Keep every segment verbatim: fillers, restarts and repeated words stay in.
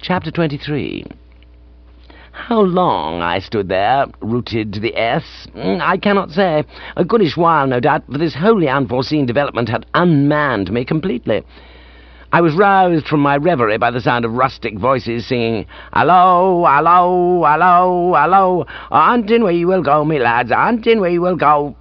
Chapter twenty-three. How long I stood there, rooted to the S, I cannot say. A goodish while, no doubt, for this wholly unforeseen development had unmanned me completely. I was roused from my reverie by the sound of rustic voices singing, "Hallo, hallo, hallo, hallo, hunting we will go, me lads, hunting we will go,"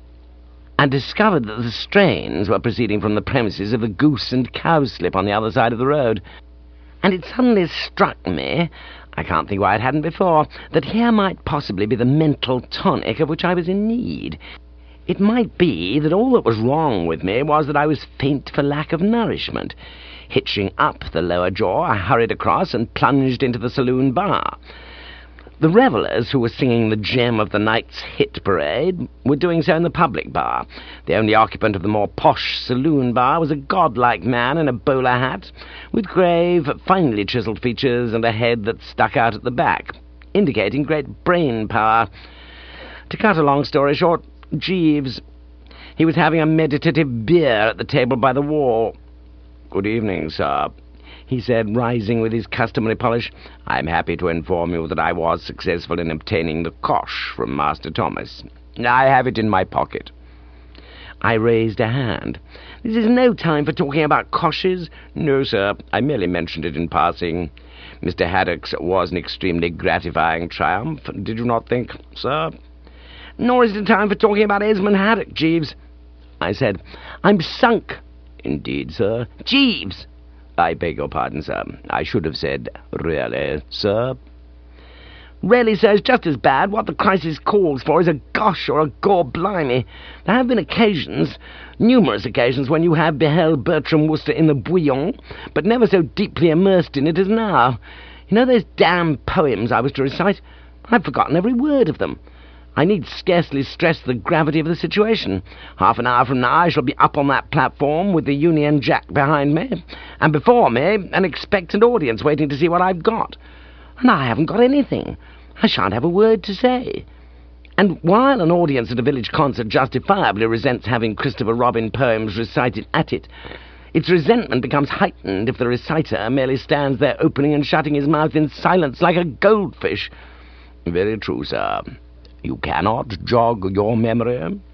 and discovered that the strains were proceeding from the premises of the Goose and Cowslip on the other side of the road. And it suddenly struck me, I can't think why it hadn't before, that here might possibly be the mental tonic of which I was in need. It might be that all that was wrong with me was that I was faint for lack of nourishment. Hitching up the lower jaw, I hurried across and plunged into the saloon bar. The revellers who were singing the gem of the night's hit parade were doing so in the public bar. The only occupant of the more posh saloon bar was a godlike man in a bowler hat, with grave, finely chiselled features and a head that stuck out at the back, indicating great brain power. To cut a long story short, Jeeves. He was having a meditative beer at the table by the wall. "Good evening, sir," he said, rising with his customary polish. "I am happy to inform you that I was successful in obtaining the cosh from Master Thomas. I have it in my pocket." I raised a hand. "This is no time for talking about coshes." "No, sir. I merely mentioned it in passing. Mister Haddock's was an extremely gratifying triumph, did you not think, sir?" "Nor is it time for talking about Esmond Haddock, Jeeves," I said. "I'm sunk." "Indeed, sir?" "Jeeves!" "I beg your pardon, sir. I should have said, really, sir." "Really, sir, is just as bad. What the crisis calls for is a gosh or a gore-blimey. There have been occasions, numerous occasions, when you have beheld Bertram Wooster in the bouillon, but never so deeply immersed in it as now. You know those damn poems I was to recite? I've forgotten every word of them. I need scarcely stress the gravity of the situation. Half an hour from now I shall be up on that platform with the Union Jack behind me, and before me an expectant audience waiting to see what I've got. And I haven't got anything. I shan't have a word to say. And while an audience at a village concert justifiably resents having Christopher Robin poems recited at it, its resentment becomes heightened if the reciter merely stands there opening and shutting his mouth in silence like a goldfish. Very true, sir. You cannot jog your memory.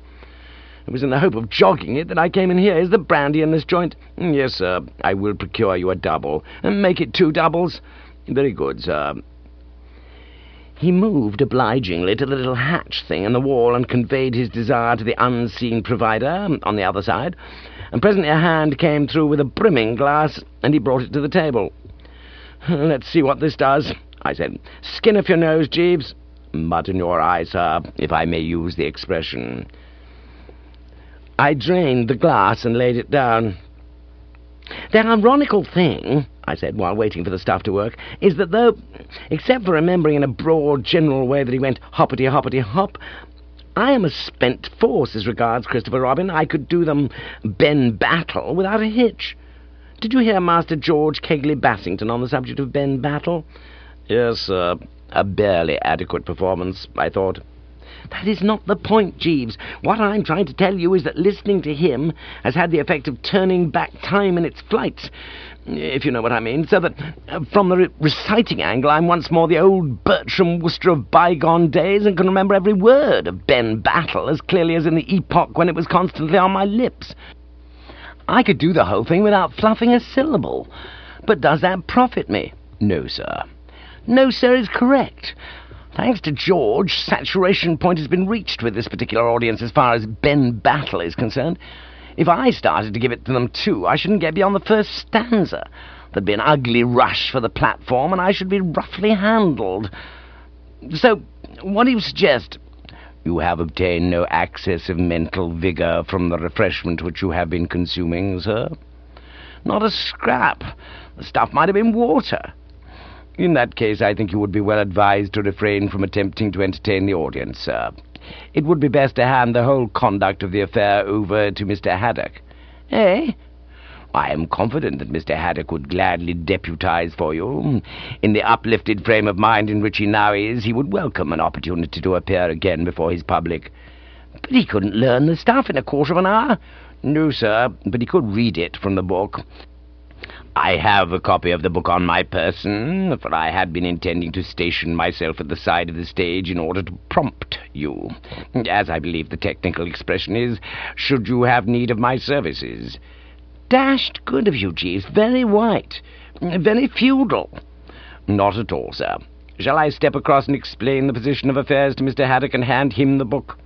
It was in the hope of jogging it that I came in here. Is the brandy in this joint? Yes, sir. I will procure you a double, and make it two doubles. Very good, sir. He moved obligingly to the little hatch thing in the wall and conveyed his desire to the unseen provider on the other side, and presently a hand came through with a brimming glass, and he brought it to the table. "Let's see what this does," I said. "Skin off your nose, Jeeves." "Mud in your eye, sir, if I may use the expression." I drained the glass and laid it down. "The ironical thing," I said, while waiting for the stuff to work, "is that though, except for remembering in a broad, general way that he went hoppity-hoppity-hop, I am a spent force as regards Christopher Robin. I could do them Ben Battle without a hitch. Did you hear Master George Kegley Bassington on the subject of Ben Battle?" "Yes, sir. A barely adequate performance, I thought." "That is not the point, Jeeves. What I'm trying to tell you is that listening to him has had the effect of turning back time in its flights, if you know what I mean, so that, uh, from the re- reciting angle, I'm once more the old Bertram Wooster of bygone days and can remember every word of Ben Battle as clearly as in the epoch when it was constantly on my lips. I could do the whole thing without fluffing a syllable. But does that profit me?" "No, sir." "No, sir, is correct. Thanks to George, saturation point has been reached with this particular audience as far as Ben Battle is concerned. If I started to give it to them too, I shouldn't get beyond the first stanza. There'd be an ugly rush for the platform, and I should be roughly handled. So, what do you suggest?" "You have obtained no access of mental vigour from the refreshment which you have been consuming, sir?" "Not a scrap. The stuff might have been water." "In that case, I think you would be well advised to refrain from attempting to entertain the audience, sir. It would be best to hand the whole conduct of the affair over to Mister Haddock." "Eh?" "I am confident that Mister Haddock would gladly deputize for you. In the uplifted frame of mind in which he now is, he would welcome an opportunity to appear again before his public." "But he couldn't learn the stuff in a quarter of an hour." "No, sir, but he could read it from the book." I have a copy of the book on my person, for I had been intending to station myself at the side of the stage in order to prompt you, as I believe the technical expression is, should you have need of my services. Dashed good of you, Jeeves. Very white. Very feudal. Not at all, sir. Shall I step across and explain the position of affairs to Mister Haddock and hand him the book?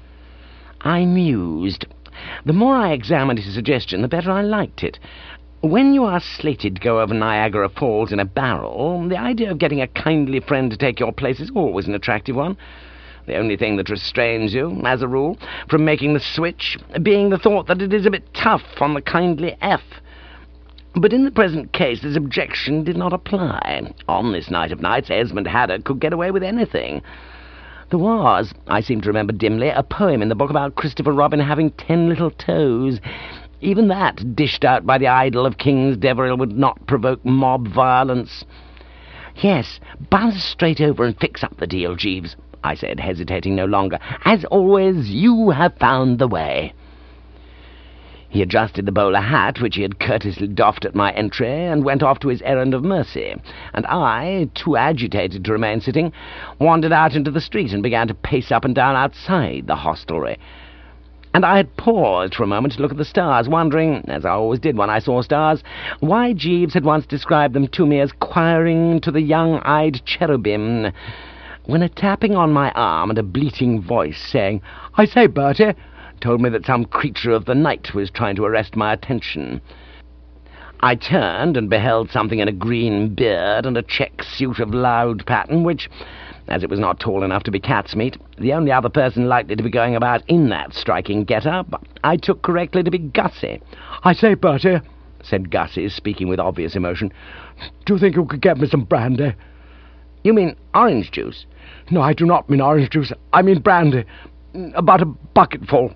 I mused. The more I examined his suggestion, the better I liked it. When you are slated to go over Niagara Falls in a barrel, the idea of getting a kindly friend to take your place is always an attractive one. The only thing that restrains you, as a rule, from making the switch being the thought that it is a bit tough on the kindly F. But in the present case, this objection did not apply. On this night of nights, Esmond Haddock could get away with anything. There was, I seem to remember dimly, a poem in the book about Christopher Robin having ten little toes. Even that, dished out by the idol of Kings Deverill, would not provoke mob violence. Yes, buzz straight over and fix up the deal, Jeeves, I said, hesitating no longer. As always, you have found the way. He adjusted the bowler hat, which he had courteously doffed at my entry, and went off to his errand of mercy, and I, too agitated to remain sitting, wandered out into the street and began to pace up and down outside the hostelry. And I had paused for a moment to look at the stars, wondering, as I always did when I saw stars, why Jeeves had once described them to me as choiring to the young-eyed cherubim, when a tapping on my arm and a bleating voice saying, "I say, Bertie," told me that some creature of the night was trying to arrest my attention. I turned and beheld something in a green beard and a check suit of loud pattern, which, as it was not tall enough to be cat's meat, the only other person likely to be going about in that striking get-up, I took correctly to be Gussie. "I say, Bertie," said Gussie, speaking with obvious emotion, "do you think you could get me some brandy?" "You mean orange juice?" "No, I do not mean orange juice. I mean brandy. About a bucketful."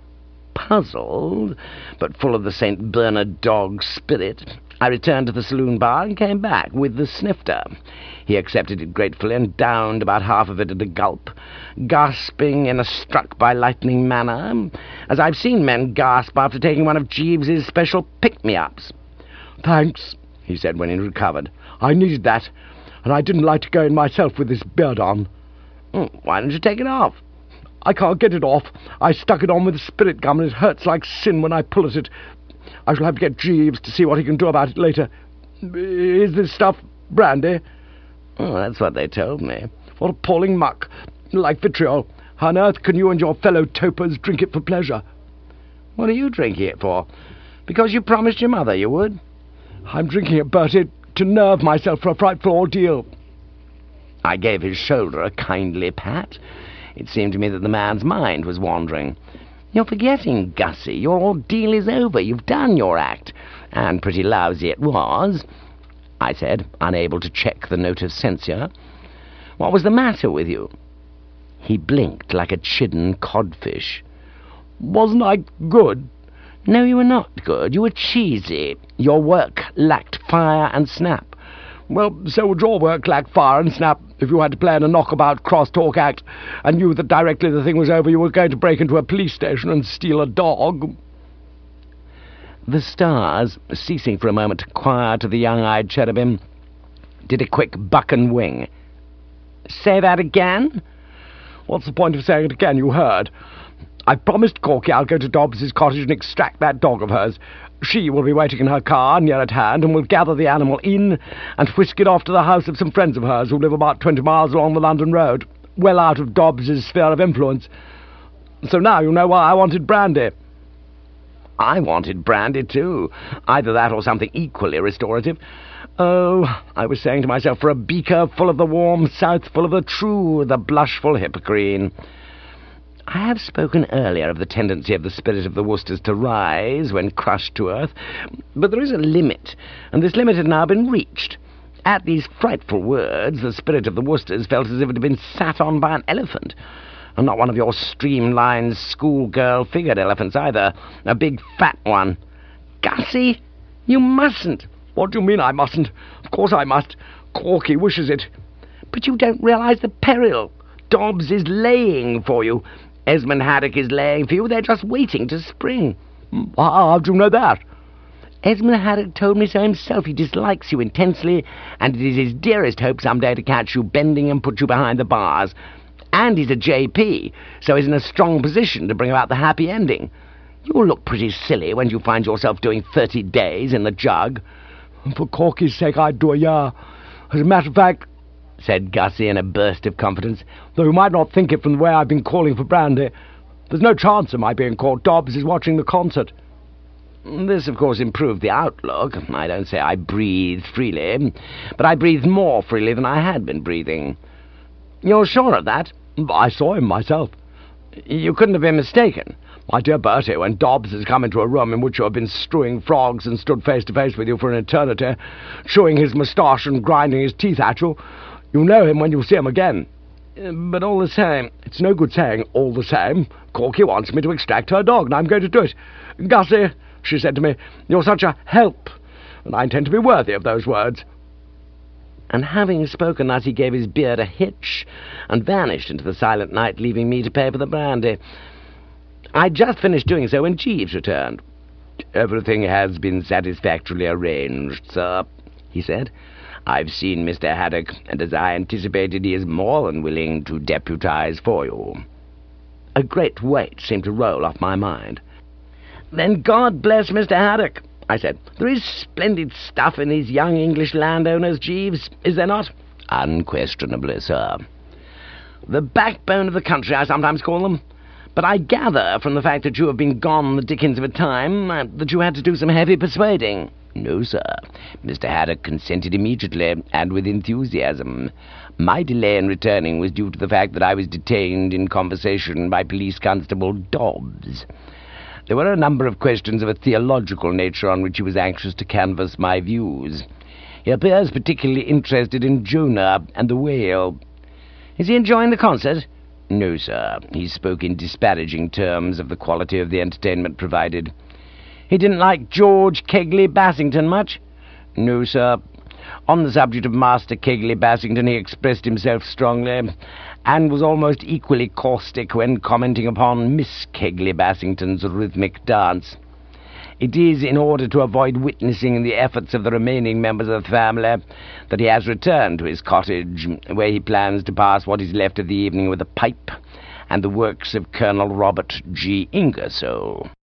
Puzzled, but full of the Saint Bernard dog spirit, I returned to the saloon bar and came back with the snifter. He accepted it gratefully and downed about half of it at a gulp, gasping in a struck-by-lightning manner, as I've seen men gasp after taking one of Jeeves's special pick-me-ups. "Thanks," he said when he recovered. "I needed that, and I didn't like to go in myself with this beard on." "Oh, why don't you take it off?" "I can't get it off. I stuck it on with a spirit gum, and it hurts like sin when I pull at it. I shall have to get Jeeves to see what he can do about it later. Is this stuff brandy?" "Oh, that's what they told me." "What appalling muck. Like vitriol. How on earth can you and your fellow topers drink it for pleasure?" "What are you drinking it for? Because you promised your mother you would?" "I'm drinking it, Bertie, to nerve myself for a frightful ordeal." I gave his shoulder a kindly pat. It seemed to me that the man's mind was wandering. "You're forgetting, Gussie. Your ordeal is over. You've done your act. And pretty lousy it was," I said, unable to check the note of censure. "What was the matter with you?" He blinked like a chidden codfish. "Wasn't I good?" "No, you were not good. You were cheesy. Your work lacked fire and snap." "Well, so would your work lack fire and snap if you had to play in a knockabout cross-talk act and knew that directly the thing was over you were going to break into a police station and steal a dog." The stars, ceasing for a moment to choir to the young-eyed cherubim, did a quick buck and wing. "Say that again?" "What's the point of saying it again? You heard. I promised Corky I'll go to Dobbs's cottage and extract that dog of hers. She will be waiting in her car near at hand, and will gather the animal in and whisk it off to the house of some friends of hers who live about twenty miles along the London road, well out of Dobbs's sphere of influence. So now you know why I wanted brandy." I wanted brandy too, either that or something equally restorative. Oh, I was saying to myself, for a beaker full of the warm south, full of the true, the blushful Hippocrene. I have spoken earlier of the tendency of the spirit of the Worcesters to rise when crushed to earth, but there is a limit, and this limit had now been reached. At these frightful words, the spirit of the Worcesters felt as if it had been sat on by an elephant, and not one of your streamlined schoolgirl-figured elephants either, a big fat one. "Gussie, you mustn't." "What do you mean I mustn't? Of course I must. Corky wishes it." "But you don't realise the peril. Dobbs is laying for you. Esmond Haddock is laying for you. They're just waiting to spring." "How do you know that?" Esmond Haddock told me so himself. He dislikes you intensely, and it is his dearest hope some day to catch you bending and put you behind the bars. And he's a J P, so he's in a strong position to bring about the happy ending. You'll look pretty silly when you find yourself doing thirty days in the jug. For Corky's sake, I'd do a year. As a matter of fact, said Gussie in a burst of confidence, though you might not think it from the way I've been calling for brandy, there's no chance of my being caught. Dobbs is watching the concert. This, of course, improved the outlook. I don't say I breathed freely, but I breathed more freely than I had been breathing. You're sure of that? I saw him myself. You couldn't have been mistaken. My dear Bertie, when Dobbs has come into a room in which you have been strewing frogs and stood face to face with you for an eternity, chewing his moustache and grinding his teeth at you, you know him when you see him again. Uh, but all the same... It's no good saying all the same. Corky wants me to extract her dog, and I'm going to do it. Gussie, she said to me, you're such a help, and I intend to be worthy of those words. And having spoken thus, he gave his beard a hitch and vanished into the silent night, leaving me to pay for the brandy. I'd just finished doing so when Jeeves returned. "Everything has been satisfactorily arranged, sir," he said. "I've seen Mister Haddock, and as I anticipated, he is more than willing to deputize for you." A great weight seemed to roll off my mind. "Then God bless Mister Haddock," I said. "There is splendid stuff in these young English landowners, Jeeves, is there not?" "Unquestionably, sir." "The backbone of the country, I sometimes call them. But I gather from the fact that you have been gone the dickens of a time uh, that you had to do some heavy persuading." "No, sir. Mister Haddock consented immediately, and with enthusiasm. My delay in returning was due to the fact that I was detained in conversation by Police Constable Dobbs. There were a number of questions of a theological nature on which he was anxious to canvass my views. He appears particularly interested in Jonah and the whale." "Is he enjoying the concert?" "No, sir. He spoke in disparaging terms of the quality of the entertainment provided." "He didn't like George Kegley Bassington much?" "No, sir. On the subject of Master Kegley Bassington he expressed himself strongly, and was almost equally caustic when commenting upon Miss Kegley Bassington's rhythmic dance. It is in order to avoid witnessing the efforts of the remaining members of the family that he has returned to his cottage, where he plans to pass what is left of the evening with a pipe and the works of Colonel Robert G. Ingersoll."